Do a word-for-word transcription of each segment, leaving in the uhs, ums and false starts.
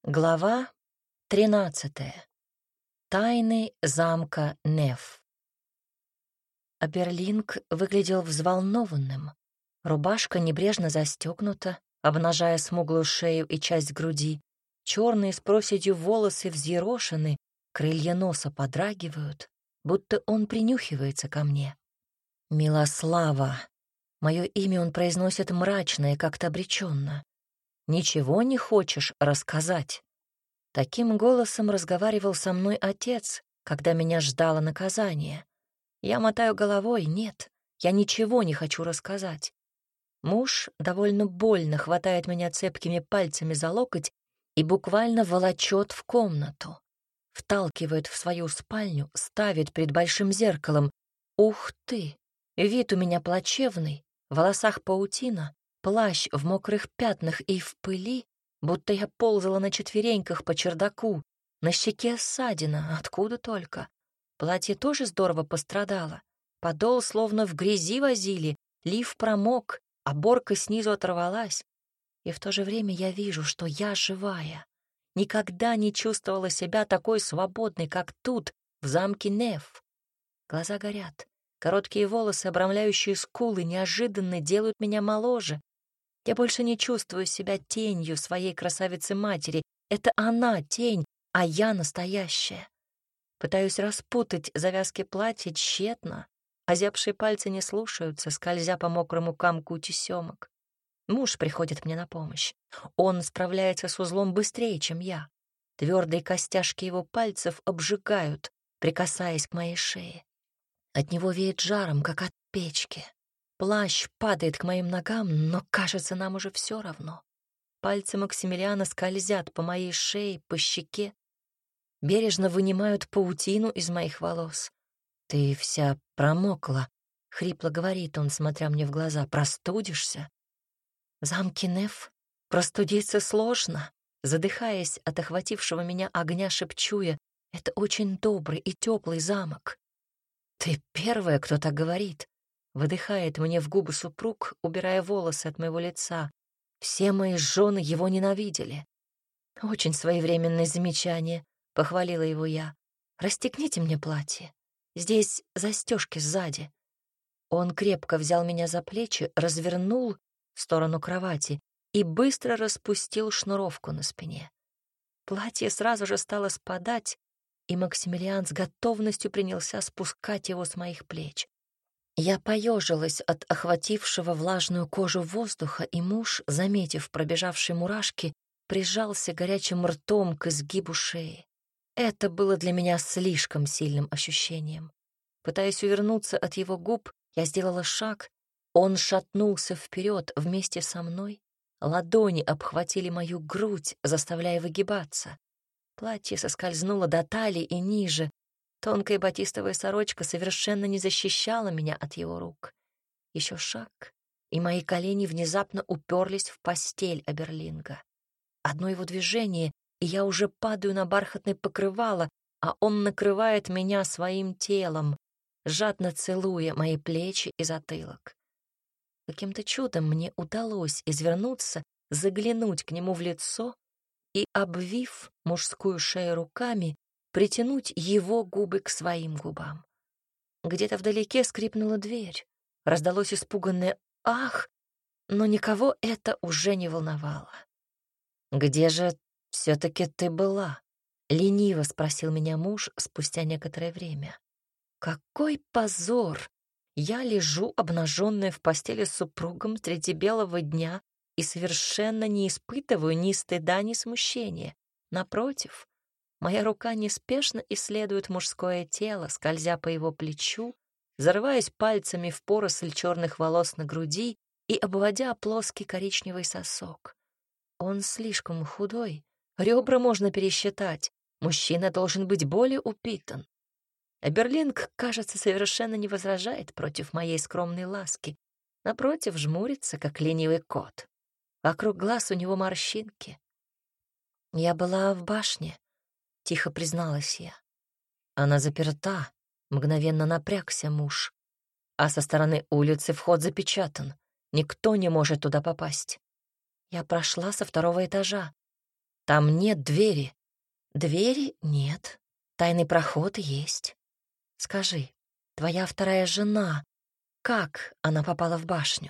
Глава тринадцатая. Тайны замка Неф. Аберлинг выглядел взволнованным. Рубашка небрежно застегнута, обнажая смуглую шею и часть груди. Черные с проседью волосы взъерошены, крылья носа подрагивают, будто он принюхивается ко мне. Милослава. Мое имя он произносит мрачно и как-то обреченно. «Ничего не хочешь рассказать?» Таким голосом разговаривал со мной отец, когда меня ждало наказание. Я мотаю головой: нет, я ничего не хочу рассказать. Муж довольно больно хватает меня цепкими пальцами за локоть и буквально волочет в комнату. Вталкивает в свою спальню, ставит перед большим зеркалом. Ух ты! Вид у меня плачевный, в волосах паутина, плащ в мокрых пятнах и в пыли, будто я ползала на четвереньках по чердаку, на щеке ссадина, откуда только. Платье тоже здорово пострадало. Подол словно в грязи возили, лиф промок, оборка снизу оторвалась. И в то же время я вижу, что я живая. Никогда не чувствовала себя такой свободной, как тут, в замке Неф. Глаза горят. Короткие волосы, обрамляющие скулы, неожиданно делают меня моложе. Я больше не чувствую себя тенью своей красавицы-матери. Это она тень, а я настоящая. Пытаюсь распутать завязки платья тщетно. Озябшие пальцы не слушаются, скользя по мокрому камку тесемок. Муж приходит мне на помощь. Он справляется с узлом быстрее, чем я. Твердые костяшки его пальцев обжигают, прикасаясь к моей шее. От него веет жаром, как от печки. Плащ падает к моим ногам, но, кажется, нам уже все равно. Пальцы Максимилиана скользят по моей шее, по щеке, бережно вынимают паутину из моих волос. «Ты вся промокла», — хрипло говорит он, смотря мне в глаза. «Простудишься?» В замке Неф простудиться сложно. Задыхаясь от охватившего меня огня, шепчу я: «Это очень добрый и теплый замок». «Ты первая, кто так говорит», — выдыхает мне в губы супруг, убирая волосы от моего лица. «Все мои жены его ненавидели». «Очень своевременное замечание», — похвалила его я. «Расстегните мне платье. Здесь застежки сзади». Он крепко взял меня за плечи, развернул в сторону кровати и быстро распустил шнуровку на спине. Платье сразу же стало спадать, и Максимилиан с готовностью принялся спускать его с моих плеч. Я поежилась от охватившего влажную кожу воздуха, и муж, заметив пробежавшие мурашки, прижался горячим ртом к изгибу шеи. Это было для меня слишком сильным ощущением. Пытаясь увернуться от его губ, я сделала шаг. Он шатнулся вперед вместе со мной. Ладони обхватили мою грудь, заставляя выгибаться. Платье соскользнуло до талии и ниже. Тонкая батистовая сорочка совершенно не защищала меня от его рук. Еще шаг, и мои колени внезапно уперлись в постель Аберлинга. Одно его движение, и я уже падаю на бархатное покрывало, а он накрывает меня своим телом, жадно целуя мои плечи и затылок. Каким-то чудом мне удалось извернуться, заглянуть к нему в лицо и, обвив мужскую шею руками, притянуть его губы к своим губам. Где-то вдалеке скрипнула дверь. Раздалось испуганное «ах», но никого это уже не волновало. «Где же все-таки ты была?» — лениво спросил меня муж спустя некоторое время. «Какой позор! Я лежу, обнаженная в постели с супругом среди белого дня, и совершенно не испытываю ни стыда, ни смущения. Напротив, моя рука неспешно исследует мужское тело, скользя по его плечу, зарываясь пальцами в поросль черных волос на груди и обводя плоский коричневый сосок. Он слишком худой, ребра можно пересчитать, мужчина должен быть более упитан. Аберлинг, кажется, совершенно не возражает против моей скромной ласки. Напротив, жмурится, как ленивый кот. Вокруг глаз у него морщинки. «Я была в башне», — тихо призналась я. «Она заперта», — мгновенно напрягся муж. «А со стороны улицы вход запечатан. Никто не может туда попасть». Я прошла со второго этажа. Там нет двери. Двери нет, тайный проход есть. Скажи, твоя вторая жена, как она попала в башню?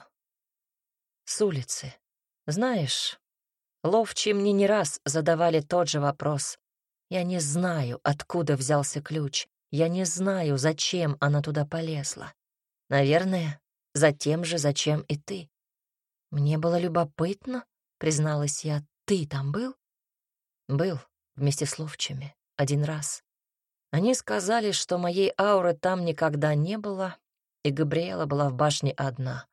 С улицы. Знаешь, ловчие мне не раз задавали тот же вопрос. Я не знаю, откуда взялся ключ. Я не знаю, зачем она туда полезла. Наверное, за тем же, зачем и ты. Мне было любопытно, призналась я. Ты там был? Был, вместе с ловчими, один раз. Они сказали, что моей ауры там никогда не было, и Габриэла была в башне одна.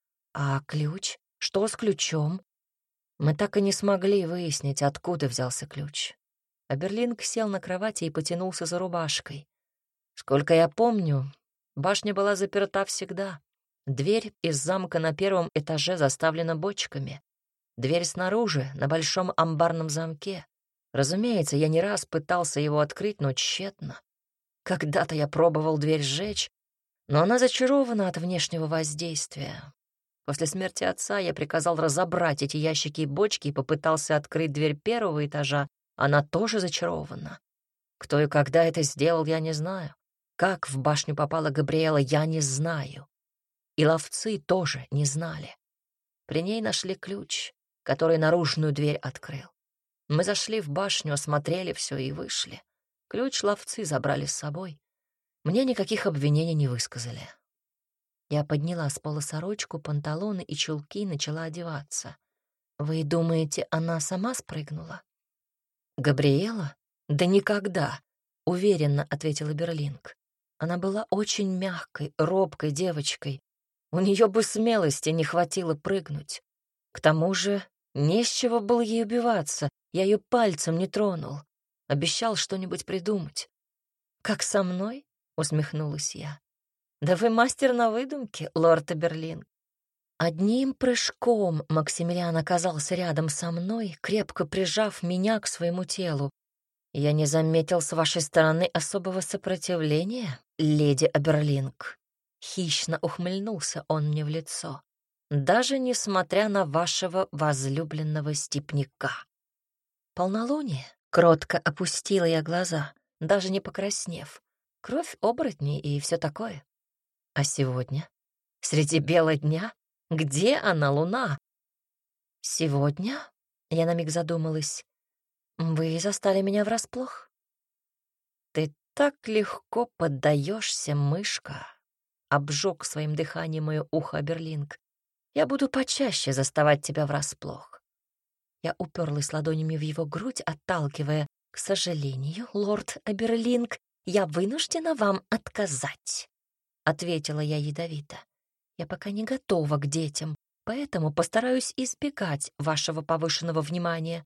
А ключ? Что с ключом? Мы так и не смогли выяснить, откуда взялся ключ. А Берлинг сел на кровати и потянулся за рубашкой. Сколько я помню, башня была заперта всегда. Дверь из замка на первом этаже заставлена бочками. Дверь снаружи, на большом амбарном замке. Разумеется, я не раз пытался его открыть, но тщетно. Когда-то я пробовал дверь сжечь, но она зачарована от внешнего воздействия. После смерти отца я приказал разобрать эти ящики и бочки и попытался открыть дверь первого этажа. Она тоже зачарована. Кто и когда это сделал, я не знаю. Как в башню попала Габриэла, я не знаю. И ловцы тоже не знали. При ней нашли ключ, который наружную дверь открыл. Мы зашли в башню, осмотрели все и вышли. Ключ ловцы забрали с собой. Мне никаких обвинений не высказали. Я подняла с пола сорочку, панталоны и чулки и начала одеваться. «Вы думаете, она сама спрыгнула?» «Габриэла? Да никогда!» — уверенно ответила Берлинг. Она была очень мягкой, робкой девочкой. У нее бы смелости не хватило прыгнуть. К тому же не с чего было ей убиваться. Я ее пальцем не тронул. Обещал что-нибудь придумать. «Как со мной?» — усмехнулась я. «Да вы мастер на выдумке, лорд Эберлинг». Одним прыжком Максимилиан оказался рядом со мной, крепко прижав меня к своему телу. «Я не заметил с вашей стороны особого сопротивления, леди Эберлинг». Хищно ухмыльнулся он мне в лицо. «Даже несмотря на вашего возлюбленного степняка». «Полнолуние?» — кротко опустила я глаза, даже не покраснев. Кровь оборотней и все такое. А сегодня? Среди бела дня? Где она, луна? Сегодня? Я на миг задумалась. Вы застали меня врасплох? Ты так легко поддаешься, мышка. Обжег своим дыханием мое ухо Берлинг. Я буду почаще заставать тебя врасплох. Я уперлась ладонями в его грудь, отталкивая. К сожалению, лорд Аберлинг, я вынуждена вам отказать. Ответила я ядовито. Я пока не готова к детям, поэтому постараюсь избегать вашего повышенного внимания.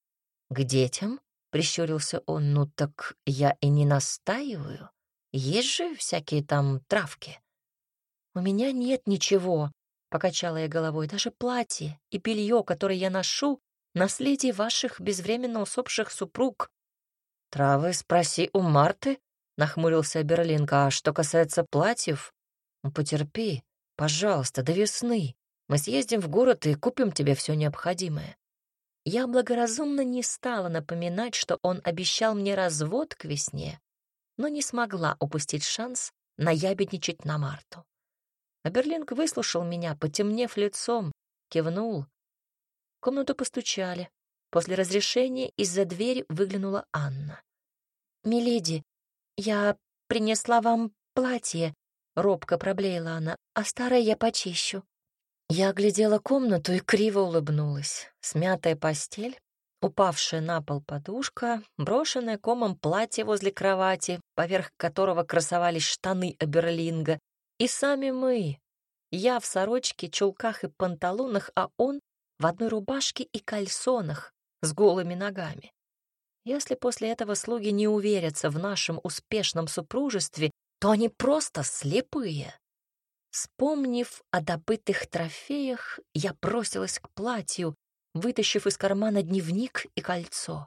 К детям? Прищурился он. Ну так я и не настаиваю. Есть же всякие там травки. У меня нет ничего, покачала я головой. Даже платье и белье, которое я ношу, наследие ваших безвременно усопших супруг. Травы спроси у Марты, нахмурился Берлинг. А что касается платьев, ну, потерпи, пожалуйста, до весны. Мы съездим в город и купим тебе все необходимое. Я благоразумно не стала напоминать, что он обещал мне развод к весне, но не смогла упустить шанс наябедничать на Марту. А Берлинг выслушал меня, потемнев лицом, кивнул. В комнату постучали. После разрешения из-за двери выглянула Анна. «Миледи, я принесла вам платье», — робко проблеяла она, «а старое я почищу». Я оглядела комнату и криво улыбнулась. Смятая постель, упавшая на пол подушка, брошенное комом платье возле кровати, поверх которого красовались штаны Эберлинга, и сами мы. Я в сорочке, чулках и панталонах, а он в одной рубашке и кальсонах с голыми ногами. Если после этого слуги не уверятся в нашем успешном супружестве, то они просто слепые. Вспомнив о добытых трофеях, я бросилась к платью, вытащив из кармана дневник и кольцо.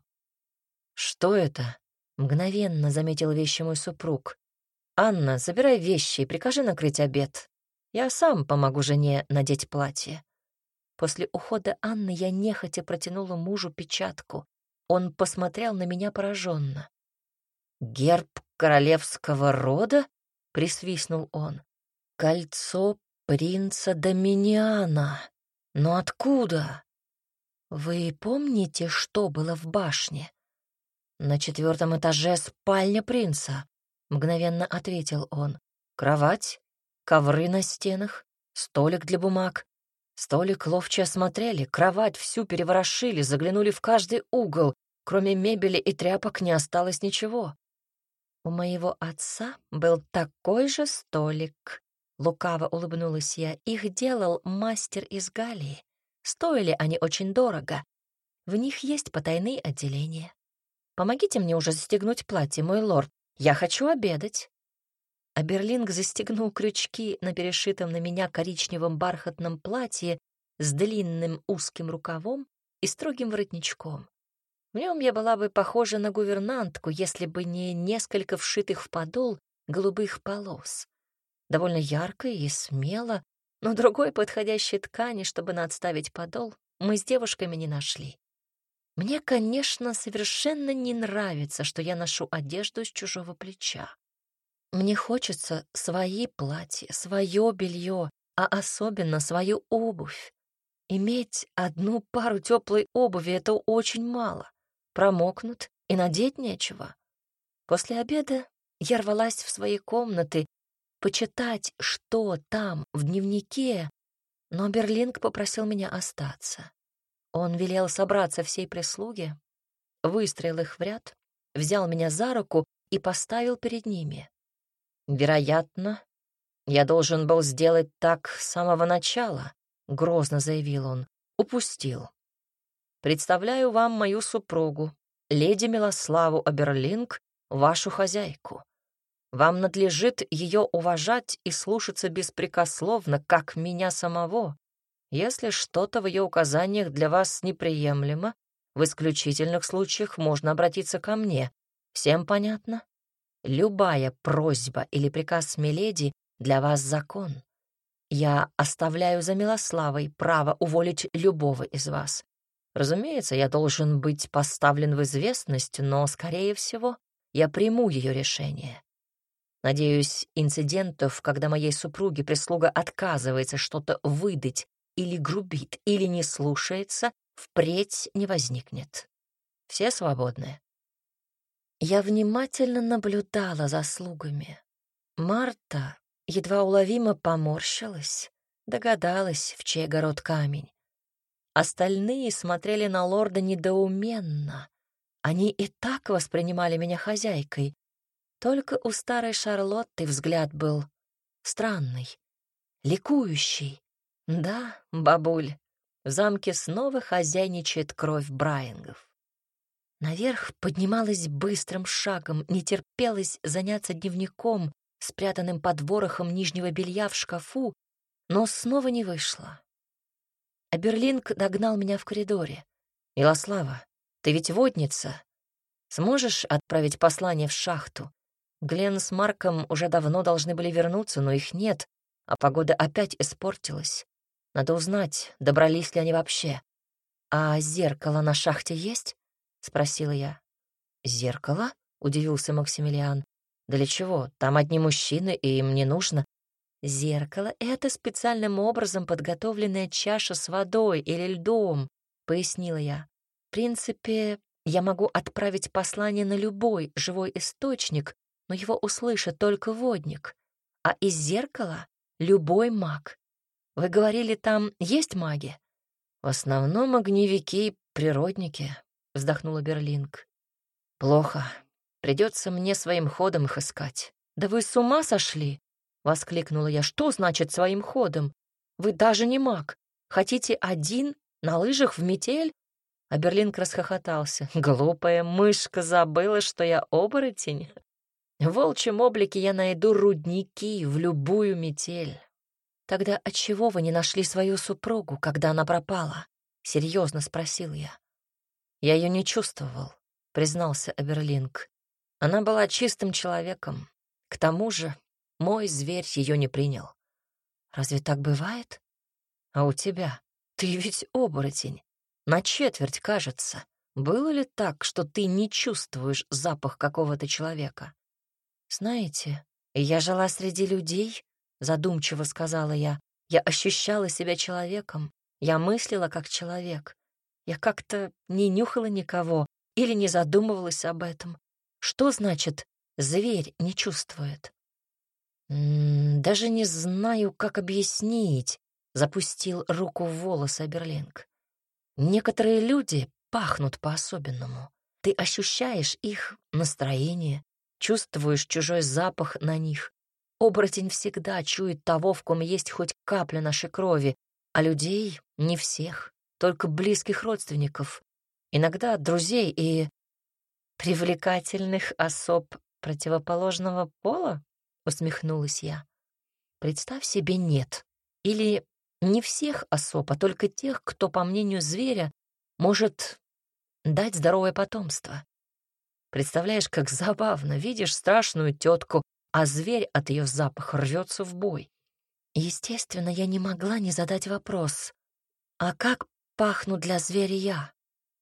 «Что это?» — мгновенно заметил вещи мой супруг. «Анна, забирай вещи и прикажи накрыть обед. Я сам помогу жене надеть платье». После ухода Анны я нехотя протянула мужу печатку. Он посмотрел на меня пораженно. «Герб королевского рода?» — присвистнул он. «Кольцо принца Доминиана. Но откуда?» «Вы помните, что было в башне?» «На четвертом этаже спальня принца», — мгновенно ответил он. «Кровать, ковры на стенах, столик для бумаг. Столик ловче осмотрели, кровать всю переворошили, заглянули в каждый угол. Кроме мебели и тряпок не осталось ничего». «У моего отца был такой же столик», — лукаво улыбнулась я. «Их делал мастер из Галлии. Стоили они очень дорого. В них есть потайные отделения. Помогите мне уже застегнуть платье, мой лорд. Я хочу обедать». Аберлинг застегнул крючки на перешитом на меня коричневом бархатном платье с длинным узким рукавом и строгим воротничком. В нем я была бы похожа на гувернантку, если бы не несколько вшитых в подол голубых полос. Довольно ярко и смело, но другой подходящей ткани, чтобы надставить подол, мы с девушками не нашли. Мне, конечно, совершенно не нравится, что я ношу одежду с чужого плеча. Мне хочется свои платья, свое белье, а особенно свою обувь. Иметь одну пару теплой обуви — это очень мало. Промокнут и надеть нечего. После обеда я рвалась в свои комнаты почитать, что там в дневнике, но Берлинг попросил меня остаться. Он велел собраться всей прислуге, выстроил их в ряд, взял меня за руку и поставил перед ними. «Вероятно, я должен был сделать так с самого начала», — грозно заявил он. «Упустил. Представляю вам мою супругу, леди Милославу Аберлинг, вашу хозяйку. Вам надлежит ее уважать и слушаться беспрекословно, как меня самого. Если что-то в ее указаниях для вас неприемлемо, в исключительных случаях можно обратиться ко мне. Всем понятно? Любая просьба или приказ миледи для вас закон. Я оставляю за Милославой право уволить любого из вас. Разумеется, я должен быть поставлен в известность, но, скорее всего, я приму ее решение. Надеюсь, инцидентов, когда моей супруге прислуга отказывается что-то выдать или грубит, или не слушается, впредь не возникнет. Все свободны». Я внимательно наблюдала за слугами. Марта едва уловимо поморщилась, догадалась, в чей огород камень. Остальные смотрели на лорда недоуменно. Они и так воспринимали меня хозяйкой. Только у старой Шарлотты взгляд был странный, ликующий. Да, бабуль, в замке снова хозяйничает кровь Брайангов. Наверх поднималась быстрым шагом, не терпелось заняться дневником, спрятанным под ворохом нижнего белья в шкафу, но снова не вышло. А Берлинг догнал меня в коридоре. «Милослава, ты ведь водница. Сможешь отправить послание в шахту? Глен с Марком уже давно должны были вернуться, но их нет, а погода опять испортилась. Надо узнать, добрались ли они вообще. А зеркало на шахте есть?» — спросила я. «Зеркало?» — удивился Максимилиан. «Для чего? Там одни мужчины, и им не нужно». «Зеркало — это специальным образом подготовленная чаша с водой или льдом», — пояснила я. «В принципе, я могу отправить послание на любой живой источник, но его услышит только водник, а из зеркала — любой маг. Вы говорили, там есть маги?» «В основном огневики и природники», — вздохнула Берлинг. «Плохо. Придется мне своим ходом их искать». «Да вы с ума сошли?» — воскликнула я. «Что значит своим ходом? Вы даже не маг. Хотите один на лыжах в метель?» А Берлинг расхохотался. «Глупая мышка забыла, что я оборотень. В волчьем облике я найду рудники в любую метель». «Тогда отчего вы не нашли свою супругу, когда она пропала?» — серьезно спросил я. «Я ее не чувствовал», — признался Аберлинг. «Она была чистым человеком. К тому же мой зверь ее не принял». «Разве так бывает?» «А у тебя? Ты ведь оборотень. На четверть, кажется. было ли так, что ты не чувствуешь запах какого-то человека? Знаете, я жила среди людей, задумчиво сказала я. Я ощущала себя человеком, я мыслила как человек. Я как-то не нюхала никого или не задумывалась об этом. Что значит «зверь не чувствует»? «М, даже не знаю, как объяснить», — запустил руку в волосы Аберлинг. «Некоторые люди пахнут по-особенному. Ты ощущаешь их настроение, чувствуешь чужой запах на них. Оборотень всегда чует того, в ком есть хоть капля нашей крови, а людей — не всех, только близких родственников, иногда друзей и привлекательных особ противоположного пола», — усмехнулась я. «Представь себе, нет. Или не всех особ, а только тех, кто, по мнению зверя, может дать здоровое потомство. Представляешь, как забавно, видишь страшную тетку, а зверь от ее запаха рвется в бой. Естественно, я не могла не задать вопрос. А как пахну для зверя я?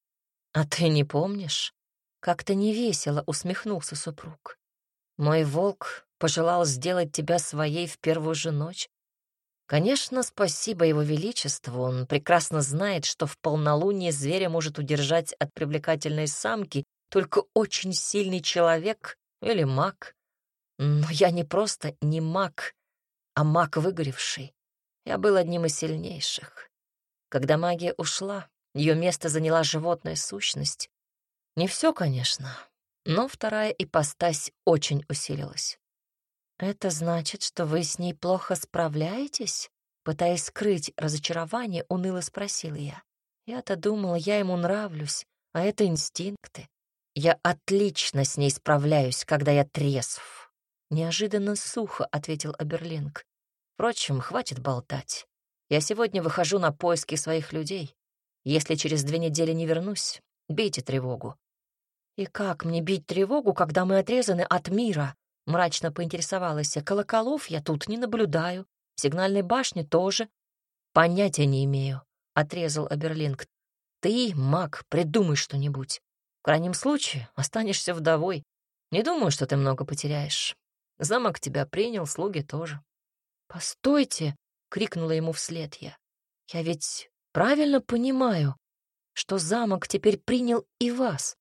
А ты не помнишь? Как-то невесело усмехнулся супруг. Мой волк пожелал сделать тебя своей в первую же ночь. Конечно, спасибо его величеству, он прекрасно знает, что в полнолуние зверя может удержать от привлекательной самки только очень сильный человек или маг. Но я не просто не маг, а маг выгоревший. Я был одним из сильнейших. Когда магия ушла, ее место заняла животная сущность. Не все, конечно, но вторая ипостась очень усилилась. «Это значит, что вы с ней плохо справляетесь?» Пытаясь скрыть разочарование, уныло спросила я. Я-то думала, я ему нравлюсь, а это инстинкты. Я отлично с ней справляюсь, когда я трезв. Неожиданно сухо ответил Аберлинг. Впрочем, хватит болтать. Я сегодня выхожу на поиски своих людей. Если через две недели не вернусь, бейте тревогу. И как мне бить тревогу, когда мы отрезаны от мира? Мрачно поинтересовалась я. Колоколов я тут не наблюдаю. Сигнальной башни тоже. Понятия не имею, — отрезал Аберлинг. Ты, маг, придумай что-нибудь. В крайнем случае останешься вдовой. Не думаю, что ты много потеряешь. Замок тебя принял, слуги тоже. «Постойте!» — крикнула ему вслед я. «Я ведь правильно понимаю, что замок теперь принял и вас?»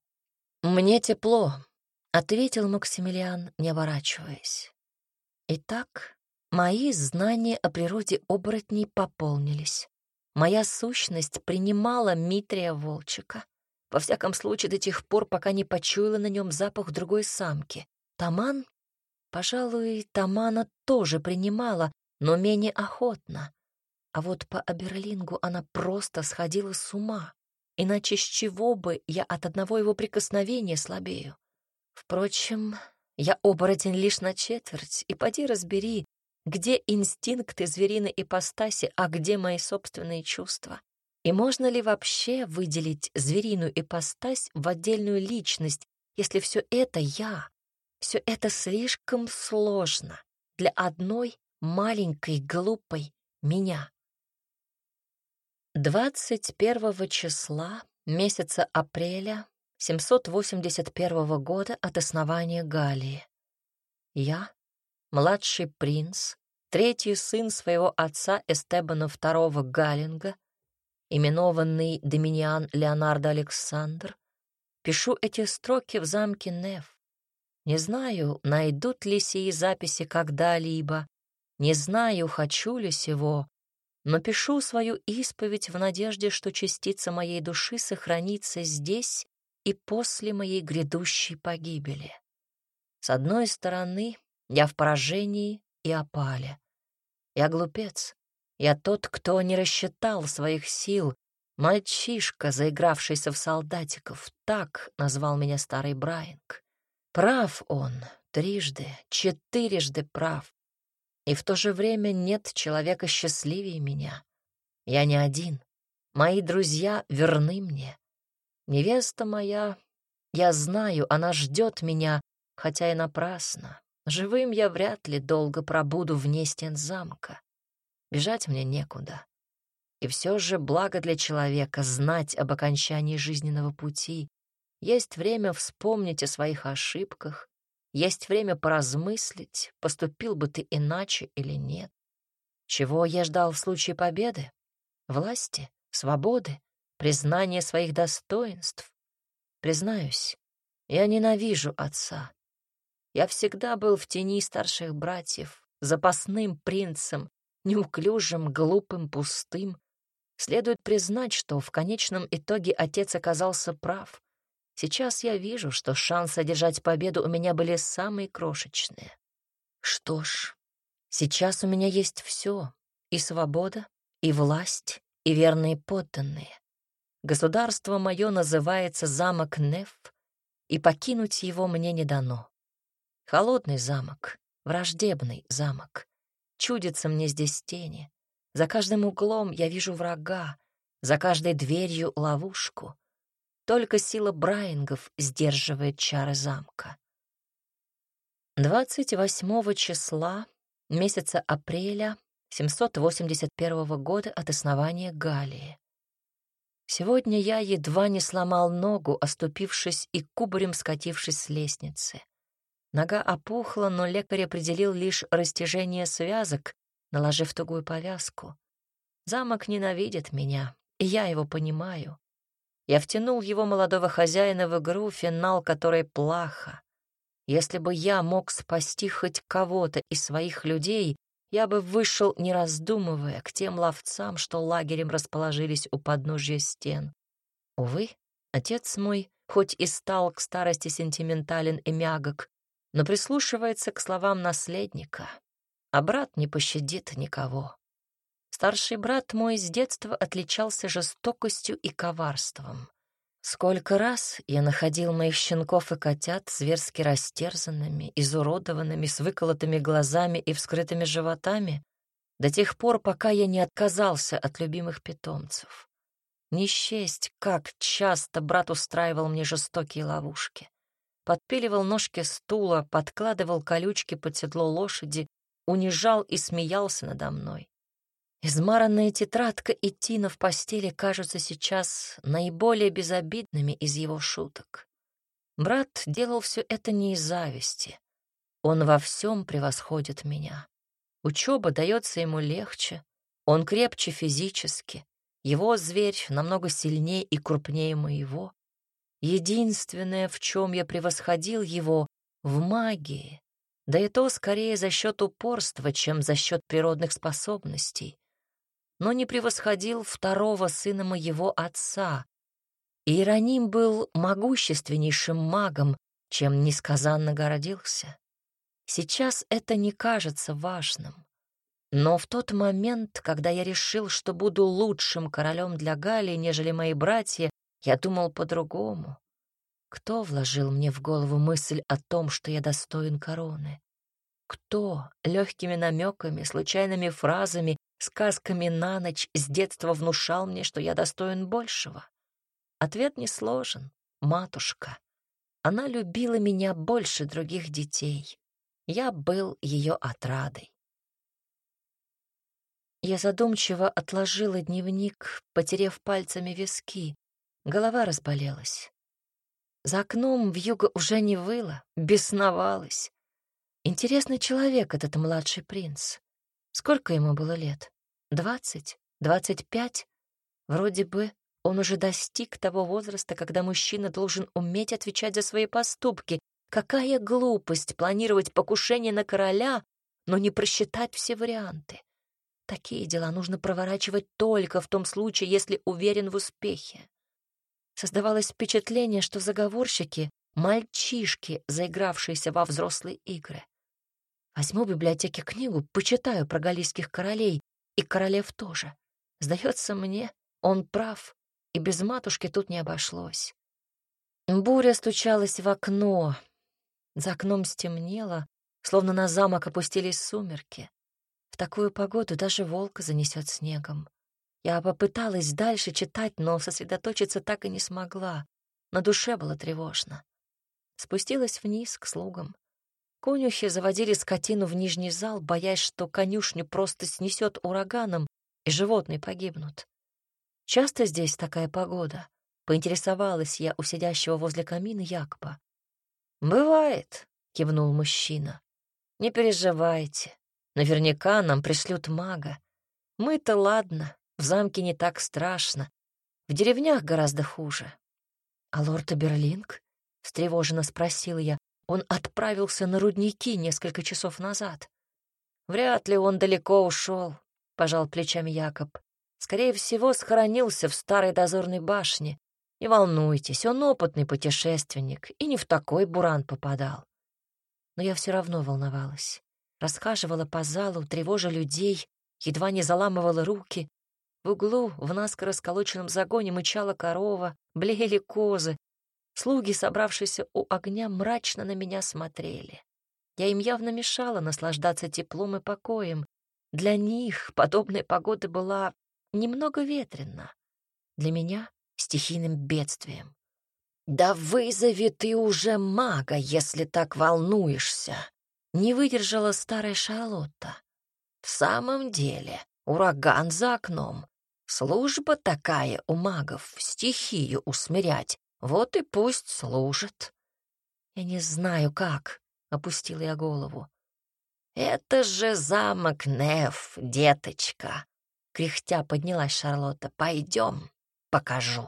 «Мне тепло», — ответил Максимилиан, не оборачиваясь. Итак, мои знания о природе оборотней пополнились. Моя сущность принимала Митрия Волчика. Во всяком случае, до тех пор, пока не почуяла на нем запах другой самки. Таман? Пожалуй, Тамана тоже принимала, но менее охотно. А вот по Аберлингу она просто сходила с ума. Иначе с чего бы я от одного его прикосновения слабею? Впрочем, я оборотень лишь на четверть, и поди разбери, где инстинкты звериной ипостаси, а где мои собственные чувства. И можно ли вообще выделить звериную ипостась в отдельную личность, если все это я? Все это слишком сложно для одной маленькой глупой меня. двадцать первого числа месяца апреля семьсот восемьдесят первого года от основания Галлии. Я, младший принц, третий сын своего отца Эстебана второго Галлинга, именованный Доминиан Леонардо Александр, пишу эти строки в замке Неф. Не знаю, найдут ли сии записи когда-либо, не знаю, хочу ли сего, но пишу свою исповедь в надежде, что частица моей души сохранится здесь и после моей грядущей погибели. С одной стороны, я в поражении и опале. Я глупец. Я тот, кто не рассчитал своих сил. Мальчишка, заигравшийся в солдатиков, так назвал меня старый Брайанг. Прав он, трижды, четырежды прав. И в то же время нет человека счастливее меня. Я не один. Мои друзья верны мне. Невеста моя, я знаю, она ждет меня, хотя и напрасно. Живым я вряд ли долго пробуду вне стен замка. Бежать мне некуда. И все же благо для человека знать об окончании жизненного пути. Есть время вспомнить о своих ошибках, есть время поразмыслить, поступил бы ты иначе или нет. Чего я ждал в случае победы? Власти, свободы, признания своих достоинств. Признаюсь, я ненавижу отца. Я всегда был в тени старших братьев, запасным принцем, неуклюжим, глупым, пустым. Следует признать, что в конечном итоге отец оказался прав. Сейчас я вижу, что шансы одержать победу у меня были самые крошечные. Что ж, сейчас у меня есть все: и свобода, и власть, и верные подданные. Государство мое называется замок Неф, и покинуть его мне не дано. Холодный замок, враждебный замок. Чудится мне здесь тени. За каждым углом я вижу врага, за каждой дверью ловушку. Только сила брайингов сдерживает чары замка. двадцать восьмого числа месяца апреля семьсот восемьдесят первого года от основания Галлии. Сегодня я едва не сломал ногу, оступившись и кубарем скатившись с лестницы. Нога опухла, но лекарь определил лишь растяжение связок, наложив тугую повязку. Замок ненавидит меня, и я его понимаю. Я втянул его молодого хозяина в игру, финал которой плаха. Если бы я мог спасти хоть кого-то из своих людей, я бы вышел, не раздумывая, к тем ловцам, что лагерем расположились у подножья стен. Увы, отец мой, хоть и стал к старости сентиментален и мягок, но прислушивается к словам наследника, а брат не пощадит никого. Старший брат мой с детства отличался жестокостью и коварством. Сколько раз я находил моих щенков и котят зверски растерзанными, изуродованными, с выколотыми глазами и вскрытыми животами, до тех пор, пока я не отказался от любимых питомцев. Не счесть, как часто брат устраивал мне жестокие ловушки. Подпиливал ножки стула, подкладывал колючки под седло лошади, унижал и смеялся надо мной. Измаранная тетрадка и тина в постели кажутся сейчас наиболее безобидными из его шуток. Брат делал все это не из зависти. Он во всем превосходит меня. Учеба дается ему легче, он крепче физически, его зверь намного сильнее и крупнее моего. Единственное, в чем я превосходил его, в магии, да и то скорее за счет упорства, чем за счет природных способностей. Но не превосходил второго сына моего отца. Иероним был могущественнейшим магом, чем несказанно гордился. Сейчас это не кажется важным. Но в тот момент, когда я решил, что буду лучшим королем для Галлии, нежели мои братья, я думал по-другому. Кто вложил мне в голову мысль о том, что я достоин короны? Кто легкими намеками, случайными фразами, сказками на ночь с детства внушал мне, что я достоин большего? Ответ несложен. Матушка. Она любила меня больше других детей. Я был ее отрадой. Я задумчиво отложила дневник, потерев пальцами виски. Голова разболелась. За окном вьюга уже не выла, бесновалась. Интересный человек этот младший принц. Сколько ему было лет? Двадцать? Двадцать пять? Вроде бы он уже достиг того возраста, когда мужчина должен уметь отвечать за свои поступки. Какая глупость планировать покушение на короля, но не просчитать все варианты. Такие дела нужно проворачивать только в том случае, если уверен в успехе. Создавалось впечатление, что заговорщики — мальчишки, заигравшиеся во взрослые игры. Возьму в библиотеке книгу, почитаю про галлийских королей, и королев тоже. Сдается мне, он прав, и без матушки тут не обошлось. Буря стучалась в окно. За окном стемнело, словно на замок опустились сумерки. В такую погоду даже волка занесет снегом. Я попыталась дальше читать, но сосредоточиться так и не смогла. На душе было тревожно. Спустилась вниз к слугам. Конюхи заводили скотину в нижний зал, боясь, что конюшню просто снесет ураганом, и животные погибнут. Часто здесь такая погода?» — поинтересовалась я у сидящего возле камина Якоба. «Бывает», — кивнул мужчина. «Не переживайте. Наверняка нам пришлют мага. Мы-то ладно, в замке не так страшно. В деревнях гораздо хуже». «А лорд Аберлинг?» — встревоженно спросила я. «Он отправился на рудники несколько часов назад». «Вряд ли он далеко ушел», — пожал плечами Якоб. «Скорее всего, схоронился в старой дозорной башне. Не волнуйтесь, он опытный путешественник и не в такой буран попадал». Но я все равно волновалась. Расхаживала по залу, тревожа людей, едва не заламывала руки. В углу в наскоро расколоченном загоне мычала корова, блеяли козы. Слуги, собравшиеся у огня, мрачно на меня смотрели. Я им явно мешала наслаждаться теплом и покоем. Для них подобная погода была немного ветрена. Для меня — стихийным бедствием. «Да вызови ты уже мага, если так волнуешься!» — не выдержала старая Шарлотта. «В самом деле, ураган за окном. Служба такая у магов — стихию усмирять. Вот и пусть служит». «Я не знаю, как», — опустила я голову. «Это же замок Неф, деточка!» Кряхтя поднялась Шарлотта. «Пойдем, покажу».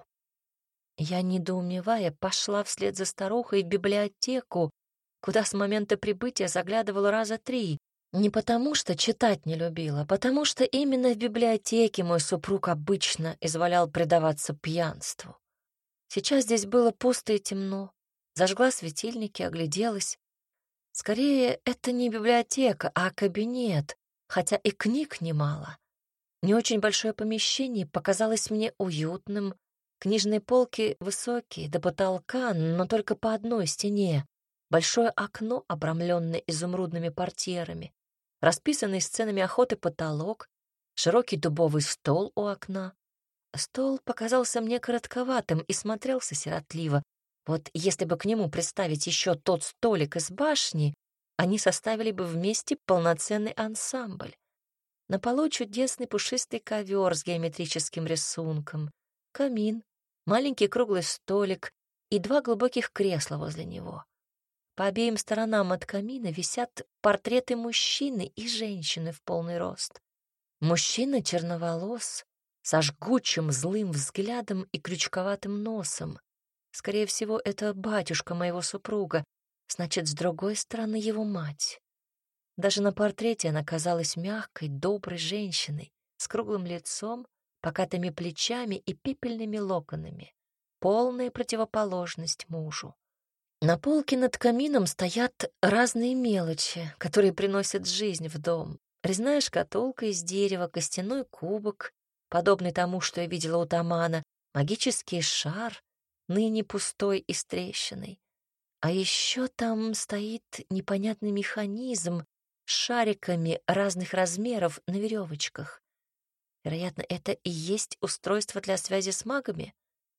Я, недоумевая, пошла вслед за старухой в библиотеку, куда с момента прибытия заглядывала раза три. Не потому, что читать не любила, а потому что именно в библиотеке мой супруг обычно изволял предаваться пьянству. Сейчас здесь было пусто и темно. Зажгла светильники, огляделась. Скорее, это не библиотека, а кабинет, хотя и книг немало. Не очень большое помещение показалось мне уютным. Книжные полки высокие, до потолка, но только по одной стене. Большое окно, обрамленное изумрудными портьерами. Расписанный сценами охоты потолок. Широкий дубовый стол у окна. Стол показался мне коротковатым и смотрелся сиротливо. Вот если бы к нему представить еще тот столик из башни, они составили бы вместе полноценный ансамбль. На полу чудесный пушистый ковер с геометрическим рисунком, камин, маленький круглый столик и два глубоких кресла возле него. По обеим сторонам от камина висят портреты мужчины и женщины в полный рост. Мужчина черноволос, со жгучим злым взглядом и крючковатым носом. Скорее всего, это батюшка моего супруга, значит, с другой стороны его мать. Даже на портрете она казалась мягкой, доброй женщиной, с круглым лицом, покатыми плечами и пепельными локонами. Полная противоположность мужу. На полке над камином стоят разные мелочи, которые приносят жизнь в дом. Резная шкатулка из дерева, костяной кубок, подобный тому, что я видела у Тамана, магический шар, ныне пустой и с трещиной. А еще там стоит непонятный механизм с шариками разных размеров на веревочках. Вероятно, это и есть устройство для связи с магами.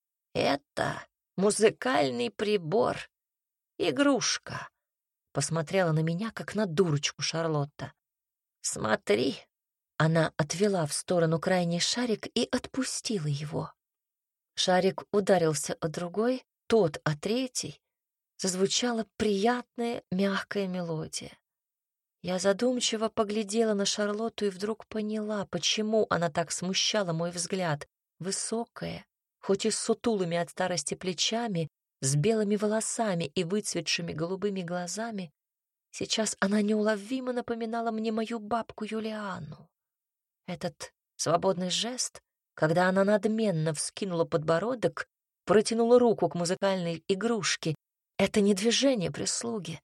Это музыкальный прибор, игрушка. Посмотрела на меня, как на дурочку Шарлотта. Смотри. Она отвела в сторону крайний шарик и отпустила его. Шарик ударился о другой, тот о третий. Зазвучала приятная мягкая мелодия. Я задумчиво поглядела на Шарлотту и вдруг поняла, почему она так смущала мой взгляд. Высокая, хоть и с сутулыми от старости плечами, с белыми волосами и выцветшими голубыми глазами, сейчас она неуловимо напоминала мне мою бабку Юлиану. Этот свободный жест, когда она надменно вскинула подбородок, протянула руку к музыкальной игрушке, это не движение прислуги.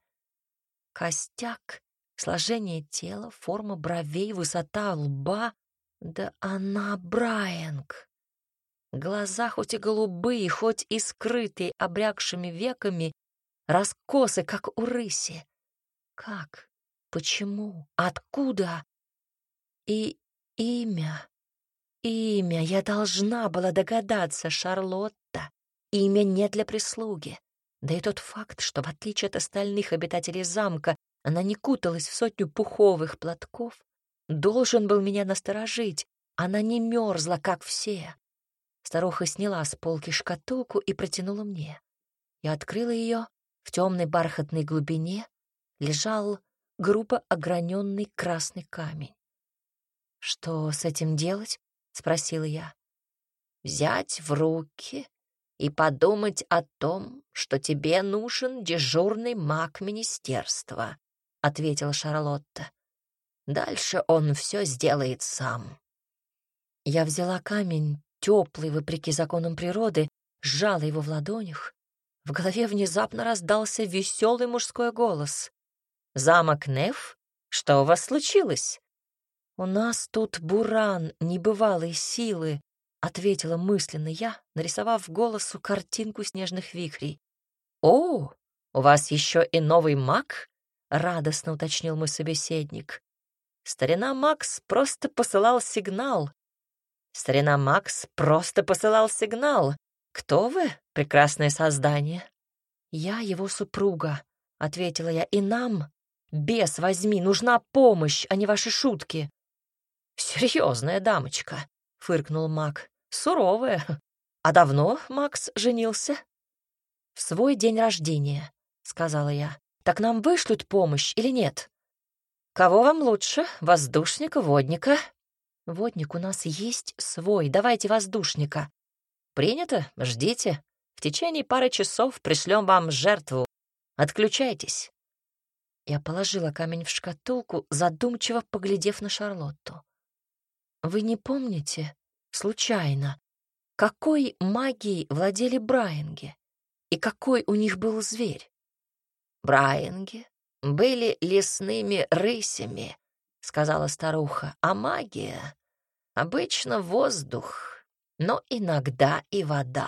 Костяк, сложение тела, форма бровей, высота лба. Да она Брайанг. Глаза хоть и голубые, хоть и скрытые обрякшими веками, раскосы, как у рыси. Как? Почему? Откуда? И имя. Имя. Я должна была догадаться, Шарлотта. Имя не для прислуги. Да и тот факт, что, в отличие от остальных обитателей замка, она не куталась в сотню пуховых платков, должен был меня насторожить. Она не мерзла, как все. Старуха сняла с полки шкатулку и протянула мне. Я открыла ее. В темной бархатной глубине лежал грубо ограненный красный камень. «Что с этим делать?» — спросила я. «Взять в руки и подумать о том, что тебе нужен дежурный маг министерства», — ответила Шарлотта. «Дальше он все сделает сам». Я взяла камень, теплый, вопреки законам природы, сжала его в ладонях. В голове внезапно раздался веселый мужской голос. «Замок Неф? Что у вас случилось?» «У нас тут буран небывалой силы», — ответила мысленно я, нарисовав голосу картинку снежных вихрей. «О, у вас еще и новый маг?» — радостно уточнил мой собеседник. «Старина Макс просто посылал сигнал». «Старина Макс просто посылал сигнал. Кто вы, прекрасное создание?» «Я его супруга», — ответила я, — «и нам, бес возьми, нужна помощь, а не ваши шутки». «Серьезная дамочка», — фыркнул маг, — «суровая. А давно Макс женился?» «В свой день рождения», — сказала я. «Так нам вышлют помощь или нет?» «Кого вам лучше, воздушника, водника?» «Водник у нас есть свой, давайте воздушника». «Принято, ждите. В течение пары часов пришлем вам жертву. Отключайтесь». Я положила камень в шкатулку, задумчиво поглядев на Шарлотту. «Вы не помните, случайно, какой магией владели Брайанги и какой у них был зверь?» «Брайанги были лесными рысями», — сказала старуха, «а магия — обычно воздух, но иногда и вода».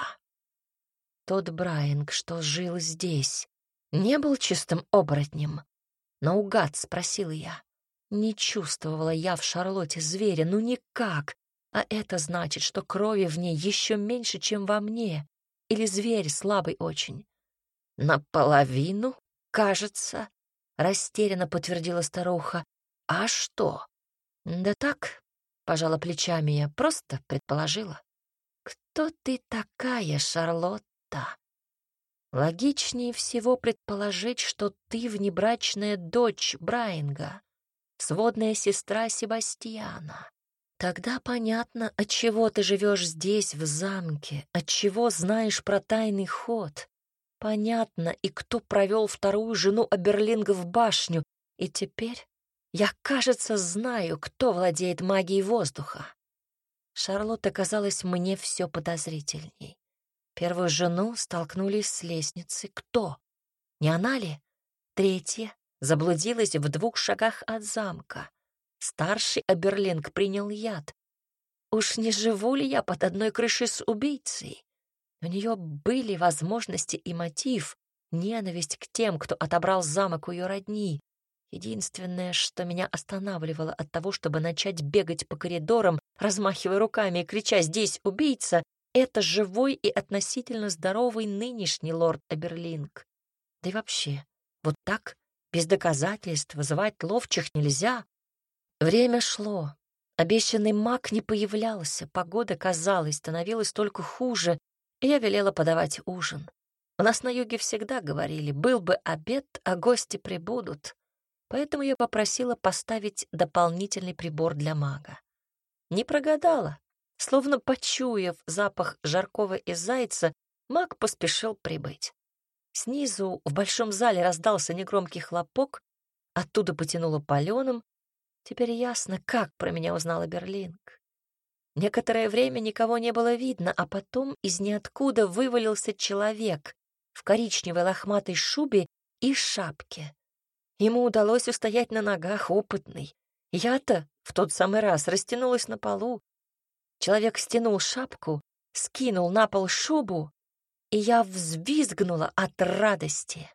Тот Брайанг, что жил здесь, не был чистым оборотнем? Наугад спросила я. Не чувствовала я в Шарлотте зверя, ну никак, а это значит, что крови в ней еще меньше, чем во мне, или зверь слабый очень. «Наполовину, кажется», — растерянно подтвердила старуха. «А что?» «Да так», — пожала плечами я, — просто предположила. «Кто ты такая, Шарлотта?» «Логичнее всего предположить, что ты внебрачная дочь Брайанга, сводная сестра Себастьяна. Тогда понятно, отчего ты живешь здесь, в замке, отчего знаешь про тайный ход. Понятно, и кто провел вторую жену Аберлинга в башню. И теперь я, кажется, знаю, кто владеет магией воздуха». Шарлотта казалась мне все подозрительней. Первую жену столкнулись с лестницы. Кто? Не она ли? Третья заблудилась в двух шагах от замка. Старший Аберлинг принял яд. Уж не живу ли я под одной крышей с убийцей? У нее были возможности и мотив, ненависть к тем, кто отобрал замок у ее родни. Единственное, что меня останавливало от того, чтобы начать бегать по коридорам, размахивая руками и крича «Здесь убийца!», это живой и относительно здоровый нынешний лорд Аберлинг. Да и вообще, вот так, без доказательств, вызывать ловчих нельзя. Время шло. Обещанный маг не появлялся, погода, казалось, становилась только хуже, и я велела подавать ужин. У нас на юге всегда говорили, был бы обед, а гости прибудут. Поэтому я попросила поставить дополнительный прибор для мага. Не прогадала. Словно почуяв запах жаркого из зайца, маг поспешил прибыть. Снизу в большом зале раздался негромкий хлопок, оттуда потянуло палёным. Теперь ясно, как про меня узнала Берлинг. Некоторое время никого не было видно, а потом из ниоткуда вывалился человек в коричневой лохматой шубе и шапке. Ему удалось устоять на ногах, опытный. Я-то в тот самый раз растянулась на полу. Человек стянул шапку, скинул на пол шубу, и я взвизгнула от радости.